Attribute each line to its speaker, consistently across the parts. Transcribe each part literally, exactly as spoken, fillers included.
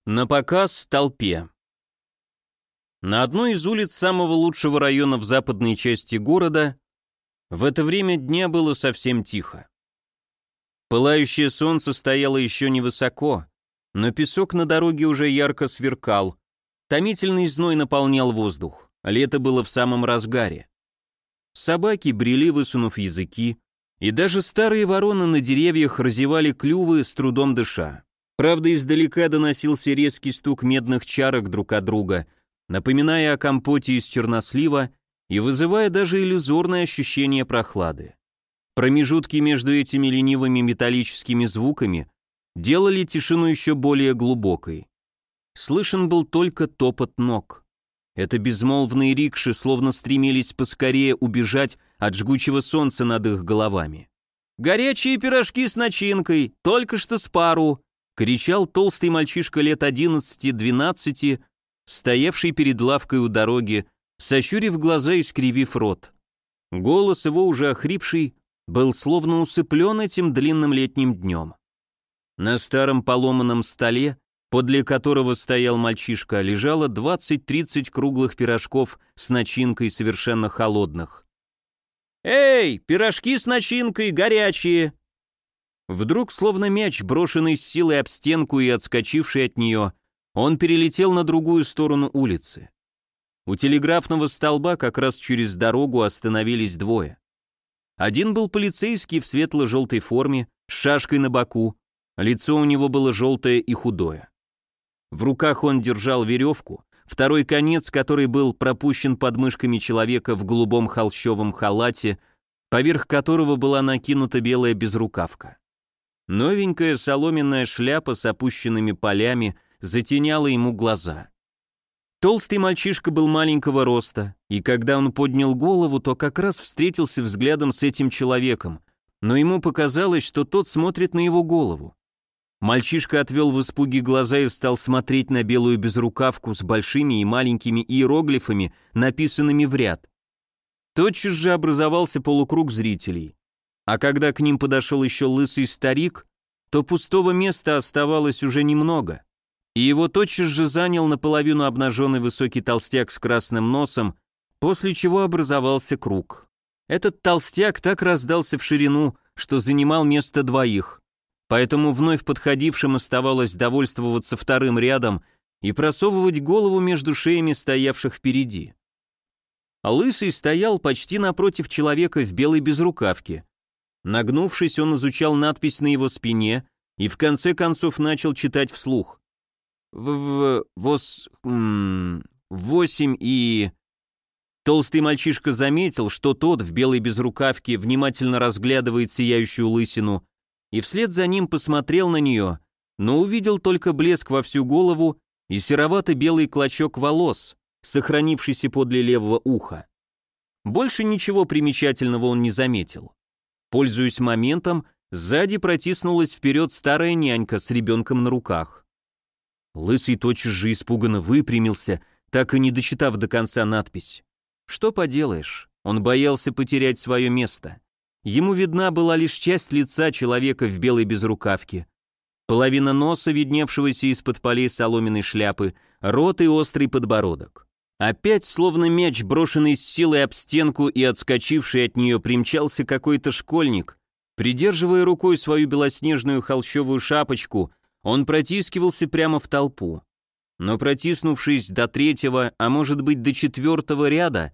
Speaker 1: На показ толпе. На одной из улиц самого лучшего района в западной части города в это время дня было совсем тихо. Пылающее солнце стояло еще невысоко, но песок на дороге уже ярко сверкал, томительный зной наполнял воздух, лето было в самом разгаре. Собаки брели, высунув языки, и даже старые вороны на деревьях разевали клювы, с трудом дыша. Правда, издалека доносился резкий стук медных чарок друг от друга, напоминая о компоте из чернослива и вызывая даже иллюзорное ощущение прохлады. Промежутки между этими ленивыми металлическими звуками делали тишину еще более глубокой. Слышен был только топот ног. Это безмолвные рикши словно стремились поскорее убежать от жгучего солнца над их головами. «Горячие пирожки с начинкой, только что с пару!» — кричал толстый мальчишка лет одиннадцати-двенадцати, стоявший перед лавкой у дороги, сощурив глаза и скривив рот. Голос его, уже охрипший, был словно усыплен этим длинным летним днем. На старом поломанном столе, подле которого стоял мальчишка, лежало двадцать-тридцать круглых пирожков с начинкой, совершенно холодных. «Эй, пирожки с начинкой, горячие!» Вдруг, словно мяч, брошенный с силой об стенку и отскочивший от нее, он перелетел на другую сторону улицы. У телеграфного столба как раз через дорогу остановились двое. Один был полицейский в светло-желтой форме, с шашкой на боку, лицо у него было желтое и худое. В руках он держал веревку, второй конец, который был пропущен под мышками человека в голубом холщовом халате, поверх которого была накинута белая безрукавка. Новенькая соломенная шляпа с опущенными полями затеняла ему глаза. Толстый мальчишка был маленького роста, и когда он поднял голову, то как раз встретился взглядом с этим человеком, но ему показалось, что тот смотрит на его голову. Мальчишка отвел в испуге глаза и стал смотреть на белую безрукавку с большими и маленькими иероглифами, написанными в ряд. Тотчас же образовался полукруг зрителей. А когда к ним подошел еще лысый старик, то пустого места оставалось уже немного, и его тотчас же занял наполовину обнаженный высокий толстяк с красным носом, после чего образовался круг. Этот толстяк так раздался в ширину, что занимал место двоих, поэтому вновь подходившим оставалось довольствоваться вторым рядом и просовывать голову между шеями стоявших впереди. Лысый стоял почти напротив человека в белой безрукавке. Нагнувшись, он изучал надпись на его спине и в конце концов начал читать вслух. В, в вос... М, восемь и... Толстый мальчишка заметил, что тот в белой безрукавке внимательно разглядывает сияющую лысину, и вслед за ним посмотрел на нее, но увидел только блеск во всю голову и серовато-белый клочок волос, сохранившийся подле левого уха. Больше ничего примечательного он не заметил. Пользуясь моментом, сзади протиснулась вперед старая нянька с ребенком на руках. Лысый тотчас же испуганно выпрямился, так и не дочитав до конца надпись. Что поделаешь, он боялся потерять свое место. Ему видна была лишь часть лица человека в белой безрукавке, половина носа, видневшегося из-под полей соломенной шляпы, рот и острый подбородок. Опять, словно мяч, брошенный с силой об стенку и отскочивший от нее, примчался какой-то школьник. Придерживая рукой свою белоснежную холщовую шапочку, он протискивался прямо в толпу. Но протиснувшись до третьего, а может быть до четвертого ряда,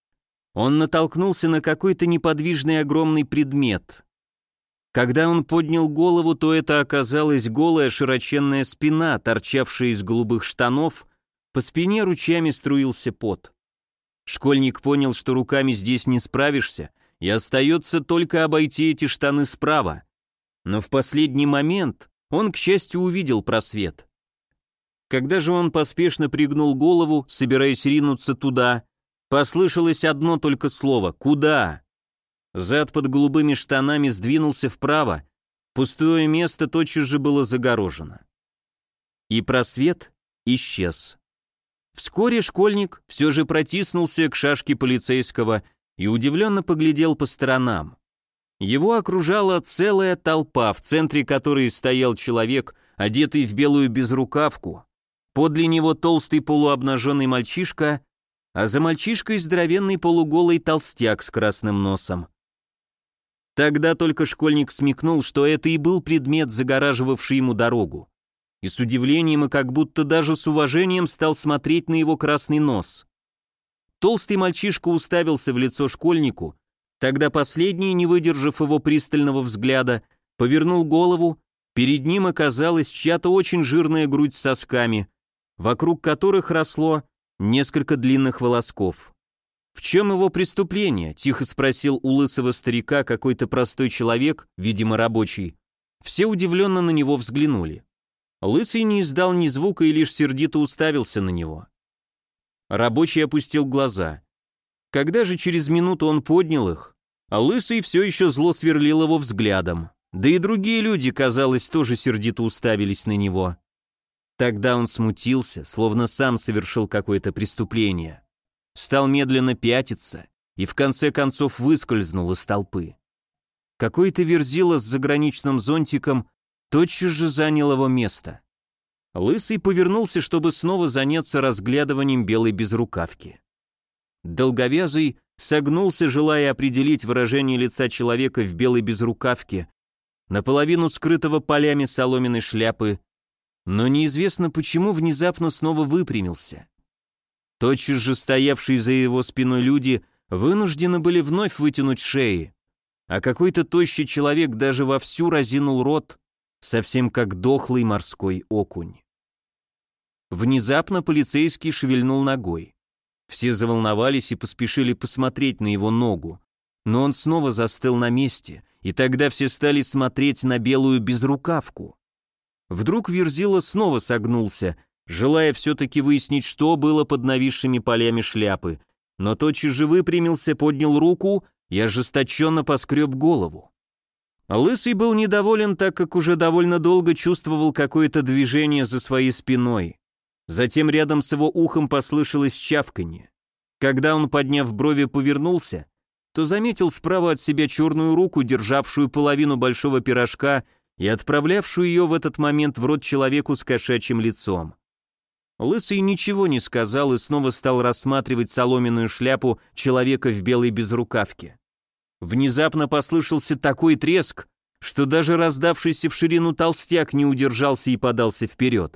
Speaker 1: он натолкнулся на какой-то неподвижный огромный предмет. Когда он поднял голову, то это оказалась голая широченная спина, торчавшая из голубых штанов. По спине ручьями струился пот. Школьник понял, что руками здесь не справишься, и остается только обойти эти штаны справа. Но в последний момент он, к счастью, увидел просвет. Когда же он поспешно пригнул голову, собираясь ринуться туда, послышалось одно только слово «Куда?». Зад под голубыми штанами сдвинулся вправо, пустое место тотчас же было загорожено. И просвет исчез. Вскоре школьник все же протиснулся к шашке полицейского и удивленно поглядел по сторонам. Его окружала целая толпа, в центре которой стоял человек, одетый в белую безрукавку, Подле него толстый полуобнаженный мальчишка, а за мальчишкой здоровенный полуголый толстяк с красным носом. Тогда только школьник смекнул, что это и был предмет, загораживавший ему дорогу, и с удивлением и как будто даже с уважением стал смотреть на его красный нос. Толстый мальчишка уставился в лицо школьнику, тогда последний, не выдержав его пристального взгляда, повернул голову, перед ним оказалась чья-то очень жирная грудь с сосками, вокруг которых росло несколько длинных волосков. «В чем его преступление?» — тихо спросил у лысого старика какой-то простой человек, видимо, рабочий. Все удивленно на него взглянули. Лысый не издал ни звука и лишь сердито уставился на него. Рабочий опустил глаза. Когда же через минуту он поднял их, а Лысый все еще зло сверлил его взглядом. Да и другие люди, казалось, тоже сердито уставились на него. Тогда он смутился, словно сам совершил какое-то преступление. Стал медленно пятиться и в конце концов выскользнул из толпы. Какой-то верзила с заграничным зонтиком тотчас же занял его место. Лысый повернулся, чтобы снова заняться разглядыванием белой безрукавки. Долговязый согнулся, желая определить выражение лица человека в белой безрукавке, наполовину скрытого полями соломенной шляпы, но неизвестно почему внезапно снова выпрямился. Тотчас же стоявшие за его спиной люди вынуждены были вновь вытянуть шеи, а какой-то тощий человек даже вовсю разинул рот, совсем как дохлый морской окунь. Внезапно полицейский шевельнул ногой. Все заволновались и поспешили посмотреть на его ногу, но он снова застыл на месте, и тогда все стали смотреть на белую безрукавку. Вдруг верзила снова согнулся, желая все-таки выяснить, что было под нависшими полями шляпы, но тотчас же выпрямился, поднял руку и ожесточенно поскреб голову. Лысый был недоволен, так как уже довольно долго чувствовал какое-то движение за своей спиной. Затем рядом с его ухом послышалось чавканье. Когда он, подняв брови, повернулся, то заметил справа от себя черную руку, державшую половину большого пирожка и отправлявшую ее в этот момент в рот человеку с кошачьим лицом. Лысый ничего не сказал и снова стал рассматривать соломенную шляпу человека в белой безрукавке. Внезапно послышался такой треск, что даже раздавшийся в ширину толстяк не удержался и подался вперед.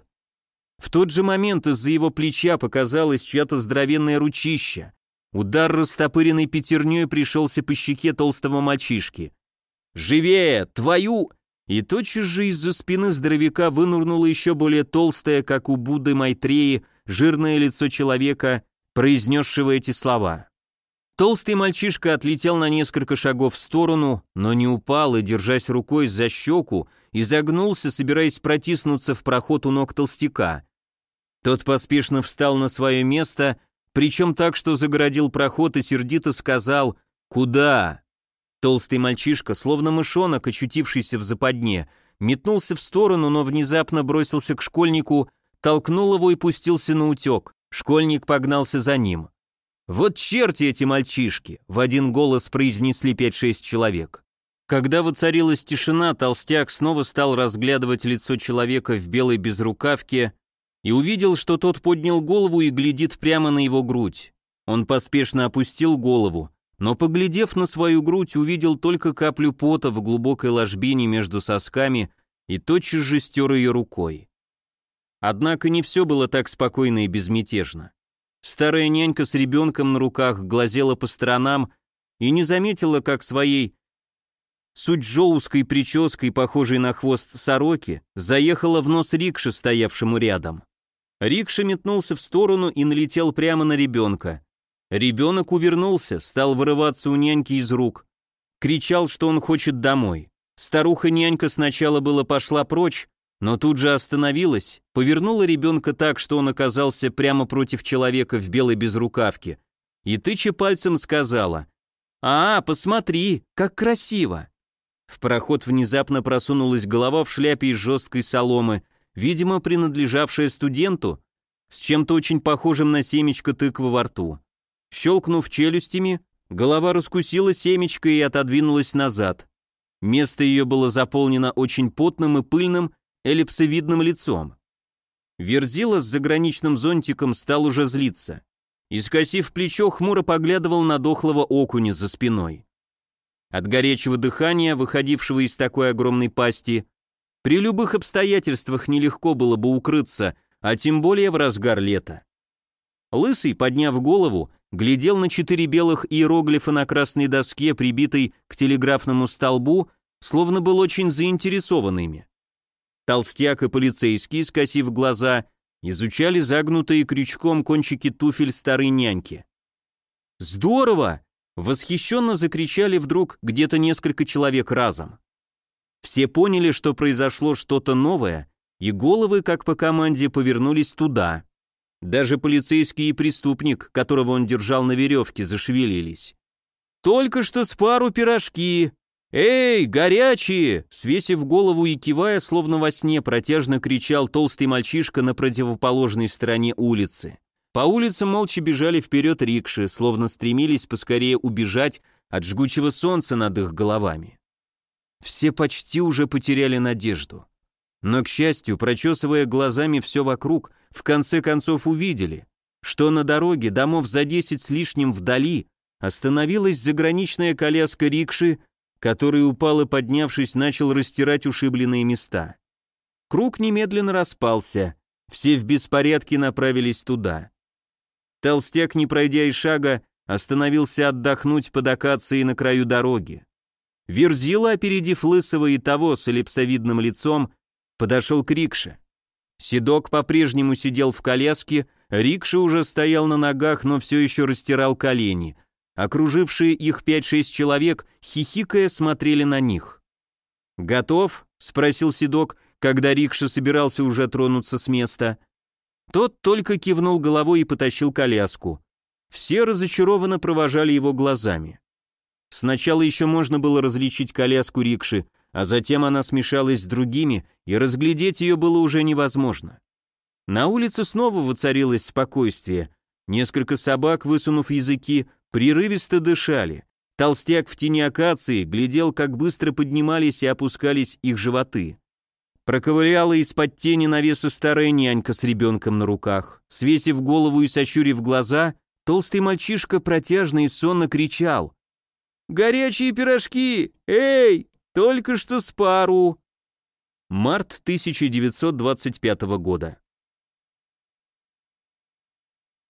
Speaker 1: В тот же момент из-за его плеча показалась чья-то здоровенная ручища. Удар растопыренной пятерней пришелся по щеке толстого мальчишки. «Живее! Твою!» И тотчас же из-за спины здоровяка вынурнуло еще более толстое, как у Будды Майтреи, жирное лицо человека, произнесшего эти слова. Толстый мальчишка отлетел на несколько шагов в сторону, но не упал и, держась рукой за щеку, изогнулся, собираясь протиснуться в проход у ног толстяка. Тот поспешно встал на свое место, причем так, что загородил проход и сердито сказал «Куда?». Толстый мальчишка, словно мышонок, очутившийся в западне, метнулся в сторону, но внезапно бросился к школьнику, толкнул его и пустился на утек. Школьник погнался за ним. «Вот черти эти мальчишки!» — в один голос произнесли пять-шесть человек. Когда воцарилась тишина, толстяк снова стал разглядывать лицо человека в белой безрукавке и увидел, что тот поднял голову и глядит прямо на его грудь. Он поспешно опустил голову, но, поглядев на свою грудь, увидел только каплю пота в глубокой ложбине между сосками и тотчас же стер ее рукой. Однако не все было так спокойно и безмятежно. Старая нянька с ребенком на руках глазела по сторонам и не заметила, как своей суджоуской прической, похожей на хвост сороки, заехала в нос рикши, стоявшему рядом. Рикша метнулся в сторону и налетел прямо на ребенка. Ребенок увернулся, стал вырываться у няньки из рук. Кричал, что он хочет домой. Старуха-нянька сначала было пошла прочь, но тут же остановилась, повернула ребенка так, что он оказался прямо против человека в белой безрукавке, и, тыча пальцем, сказала: «А, посмотри, как красиво!» В проход внезапно просунулась голова в шляпе из жесткой соломы, видимо, принадлежавшая студенту, с чем-то очень похожим на семечко тыквы во рту. Щелкнув челюстями, голова раскусила семечко и отодвинулась назад. Место ее было заполнено очень потным и пыльным эллипсовидным лицом. Верзила с заграничным зонтиком стал уже злиться. И, скосив плечо, хмуро поглядывал на дохлого окуня за спиной. От горячего дыхания, выходившего из такой огромной пасти, при любых обстоятельствах нелегко было бы укрыться, а тем более в разгар лета. Лысый, подняв голову, глядел на четыре белых иероглифа на красной доске, прибитой к телеграфному столбу, словно был очень заинтересован ими. Толстяк и полицейский, скосив глаза, изучали загнутые крючком кончики туфель старой няньки. «Здорово!» — восхищенно закричали вдруг где-то несколько человек разом. Все поняли, что произошло что-то новое, и головы, как по команде, повернулись туда. Даже полицейский и преступник, которого он держал на веревке, зашевелились. «Только что с пару пирожки! Эй, горячие!» Свесив голову и кивая, словно во сне, протяжно кричал толстый мальчишка на противоположной стороне улицы. По улицам молча бежали вперед рикши, словно стремились поскорее убежать от жгучего солнца над их головами. Все почти уже потеряли надежду. Но, к счастью, прочесывая глазами все вокруг, в конце концов увидели, что на дороге, домов за десять с лишним вдали, остановилась заграничная коляска рикши, который, упал и, поднявшись, начал растирать ушибленные места. Круг немедленно распался, все в беспорядке направились туда. Толстяк, не пройдя и шага, остановился отдохнуть под акацией на краю дороги. Верзила, опередив лысого и того с эллипсовидным лицом, подошел к рикше. Седок по-прежнему сидел в коляске, рикша уже стоял на ногах, но все еще растирал колени. Окружившие их пять-шесть человек, хихикая, смотрели на них. «Готов?» — спросил Седок, когда рикша собирался уже тронуться с места. Тот только кивнул головой и потащил коляску. Все разочарованно провожали его глазами. Сначала еще можно было различить коляску рикши, а затем она смешалась с другими, и разглядеть ее было уже невозможно. На улице снова воцарилось спокойствие. Несколько собак, высунув языки, прерывисто дышали. Толстяк в тени акации глядел, как быстро поднимались и опускались их животы. Проковыляла из-под тени навеса старая нянька с ребенком на руках. Свесив голову и сощурив глаза, толстый мальчишка протяжно и сонно кричал: «Горячие пирожки! Эй, только что с пару!» Март тысяча девятьсот двадцать пятого года.